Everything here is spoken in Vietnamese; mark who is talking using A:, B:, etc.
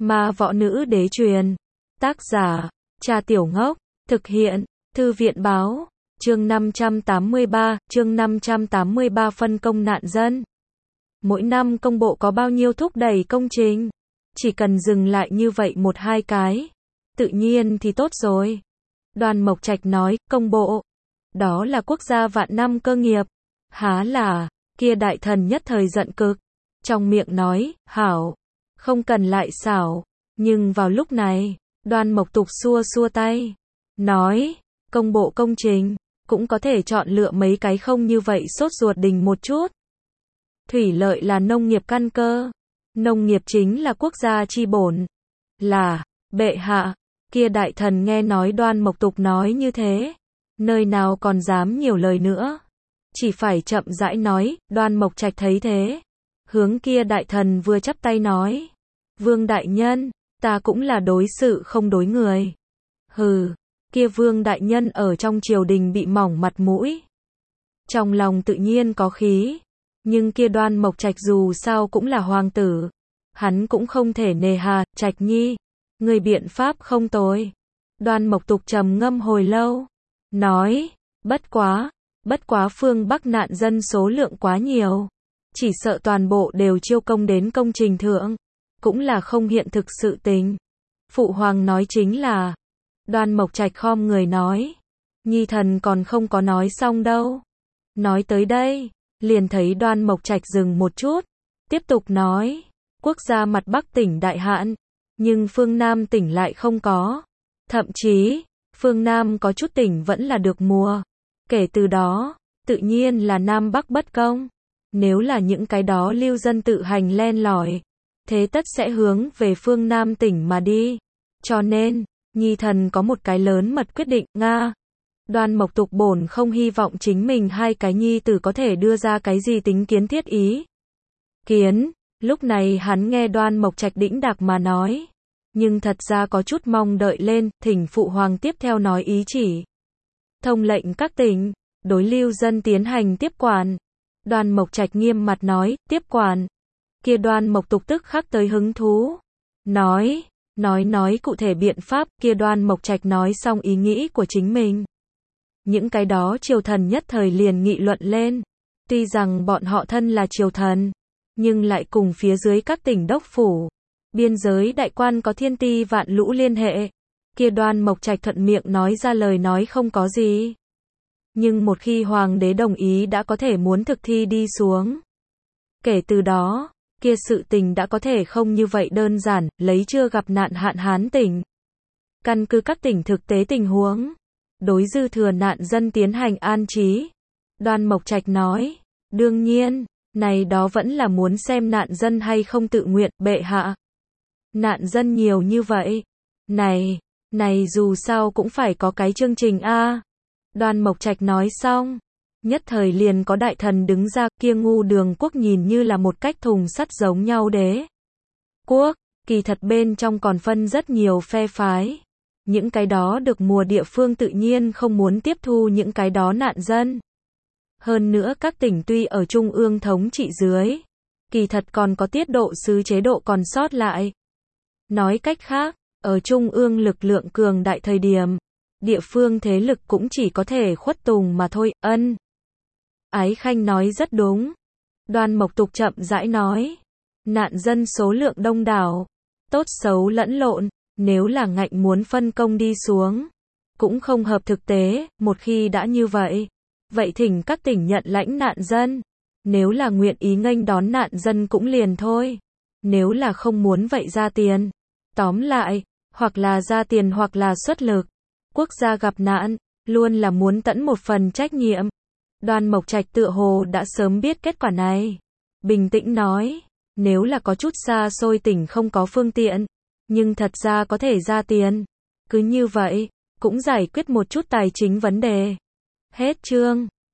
A: Ma Võ Nữ Đế truyền. Tác giả, Cha Tiểu Ngốc. Thực hiện, Thư viện Báo. Chương 583 phân công nạn dân. Mỗi năm công bộ có bao nhiêu thúc đẩy công trình? Chỉ cần dừng lại như vậy một hai cái, tự nhiên thì tốt rồi. Đoàn Mộc Trạch nói, công bộ, đó là quốc gia vạn năm cơ nghiệp. Há là, kia đại thần nhất thời giận cực. Trong miệng nói, hảo, không cần lại xảo. Nhưng vào lúc này, Đoàn Mộc Tục xua xua tay. Nói, công bộ công trình, cũng có thể chọn lựa mấy cái không như vậy sốt ruột đình một chút. Thủy lợi là nông nghiệp căn cơ. Nông nghiệp chính là quốc gia chi bổn. Là, bệ hạ, kia đại thần nghe nói Đoan Mộc Tục nói như thế. Nơi nào còn dám nhiều lời nữa. Chỉ phải chậm rãi nói, Đoan Mộc Trạch thấy thế. Hướng kia đại thần vừa chắp tay nói. Vương đại nhân, ta cũng là đối sự không đối người. Hừ, kia vương đại nhân ở trong triều đình bị mỏng mặt mũi. Trong lòng tự nhiên có khí. Nhưng kia Đoan Mộc Trạch dù sao cũng là hoàng tử. Hắn cũng không thể nề hà, Trạch nhi. Người biện pháp không tồi. Đoan Mộc Tục trầm ngâm hồi lâu. Nói, bất quá phương Bắc nạn dân số lượng quá nhiều. Chỉ sợ toàn bộ đều chiêu công đến công trình thượng. Cũng là không hiện thực sự tình. Phụ hoàng nói chính là. Đoan Mộc Trạch khom người nói. Nhi thần còn không có nói xong đâu. Nói tới đây, liền thấy Đoan Mộc Trạch dừng một chút. Tiếp tục nói. Quốc gia mặt Bắc tỉnh đại hạn. Nhưng phương Nam tỉnh lại không có. Thậm chí, phương Nam có chút tỉnh vẫn là được mùa. Kể từ đó, tự nhiên là Nam Bắc bất công. Nếu là những cái đó lưu dân tự hành len lỏi, thế tất sẽ hướng về phương Nam tỉnh mà đi. Cho nên, Nhi thần có một cái lớn mật quyết định, Nga. Đoan Mộc Tục bổn không hy vọng chính mình hai cái nhi tử có thể đưa ra cái gì tính kiến thiết ý. Kiến, lúc này hắn nghe Đoan Mộc Trạch đĩnh đạc mà nói. Nhưng thật ra có chút mong đợi lên, thỉnh phụ hoàng tiếp theo nói ý chỉ. Thông lệnh các tỉnh, đối lưu dân tiến hành tiếp quản. Đoan Mộc Trạch nghiêm mặt nói, tiếp quản. Kia Đoan Mộc Tục tức khắc tới hứng thú. Nói cụ thể biện pháp, kia Đoan Mộc Trạch nói xong ý nghĩ của chính mình. Những cái đó triều thần nhất thời liền nghị luận lên. Tuy rằng bọn họ thân là triều thần, nhưng lại cùng phía dưới các tỉnh đốc phủ, biên giới đại quan có thiên ti vạn lũ liên hệ. Kia Đoan Mộc Trạch thuận miệng nói ra lời nói không có gì. Nhưng một khi hoàng đế đồng ý đã có thể muốn thực thi đi xuống. Kể từ đó, kia sự tình đã có thể không như vậy đơn giản, lấy chưa gặp nạn hạn hán tỉnh. Căn cứ các tỉnh thực tế tình huống, đối dư thừa nạn dân tiến hành an trí. Đoan Mộc Trạch nói, đương nhiên, này đó vẫn là muốn xem nạn dân hay không tự nguyện, bệ hạ. Nạn dân nhiều như vậy. Này dù sao cũng phải có cái chương trình a. Đoan Mộc Trạch nói xong, nhất thời liền có đại thần đứng ra, kia Ngu Đường quốc nhìn như là một cách thùng sắt giống nhau đế quốc, kỳ thật bên trong còn phân rất nhiều phe phái. Những cái đó được mùa địa phương tự nhiên không muốn tiếp thu những cái đó nạn dân. Hơn nữa các tỉnh tuy ở trung ương thống trị dưới, kỳ thật còn có tiết độ sứ chế độ còn sót lại. Nói cách khác, ở trung ương lực lượng cường đại thời điểm, địa phương thế lực cũng chỉ có thể khuất tùng mà thôi. Ân. Ái Khanh nói rất đúng. Đoan Mộc Tục chậm rãi nói. Nạn dân số lượng đông đảo, tốt xấu lẫn lộn, nếu là ngạnh muốn phân công đi xuống, cũng không hợp thực tế. Một khi đã như vậy, vậy thỉnh các tỉnh nhận lãnh nạn dân. Nếu là nguyện ý nghênh đón nạn dân cũng liền thôi. Nếu là không muốn vậy ra tiền. Tóm lại, hoặc là ra tiền hoặc là xuất lực. Quốc gia gặp nạn, luôn là muốn tẫn một phần trách nhiệm. Đoan Mộc Trạch tựa hồ đã sớm biết kết quả này. Bình tĩnh nói, nếu là có chút xa xôi tỉnh không có phương tiện, nhưng thật ra có thể ra tiền. Cứ như vậy, cũng giải quyết một chút tài chính vấn đề. Hết chương.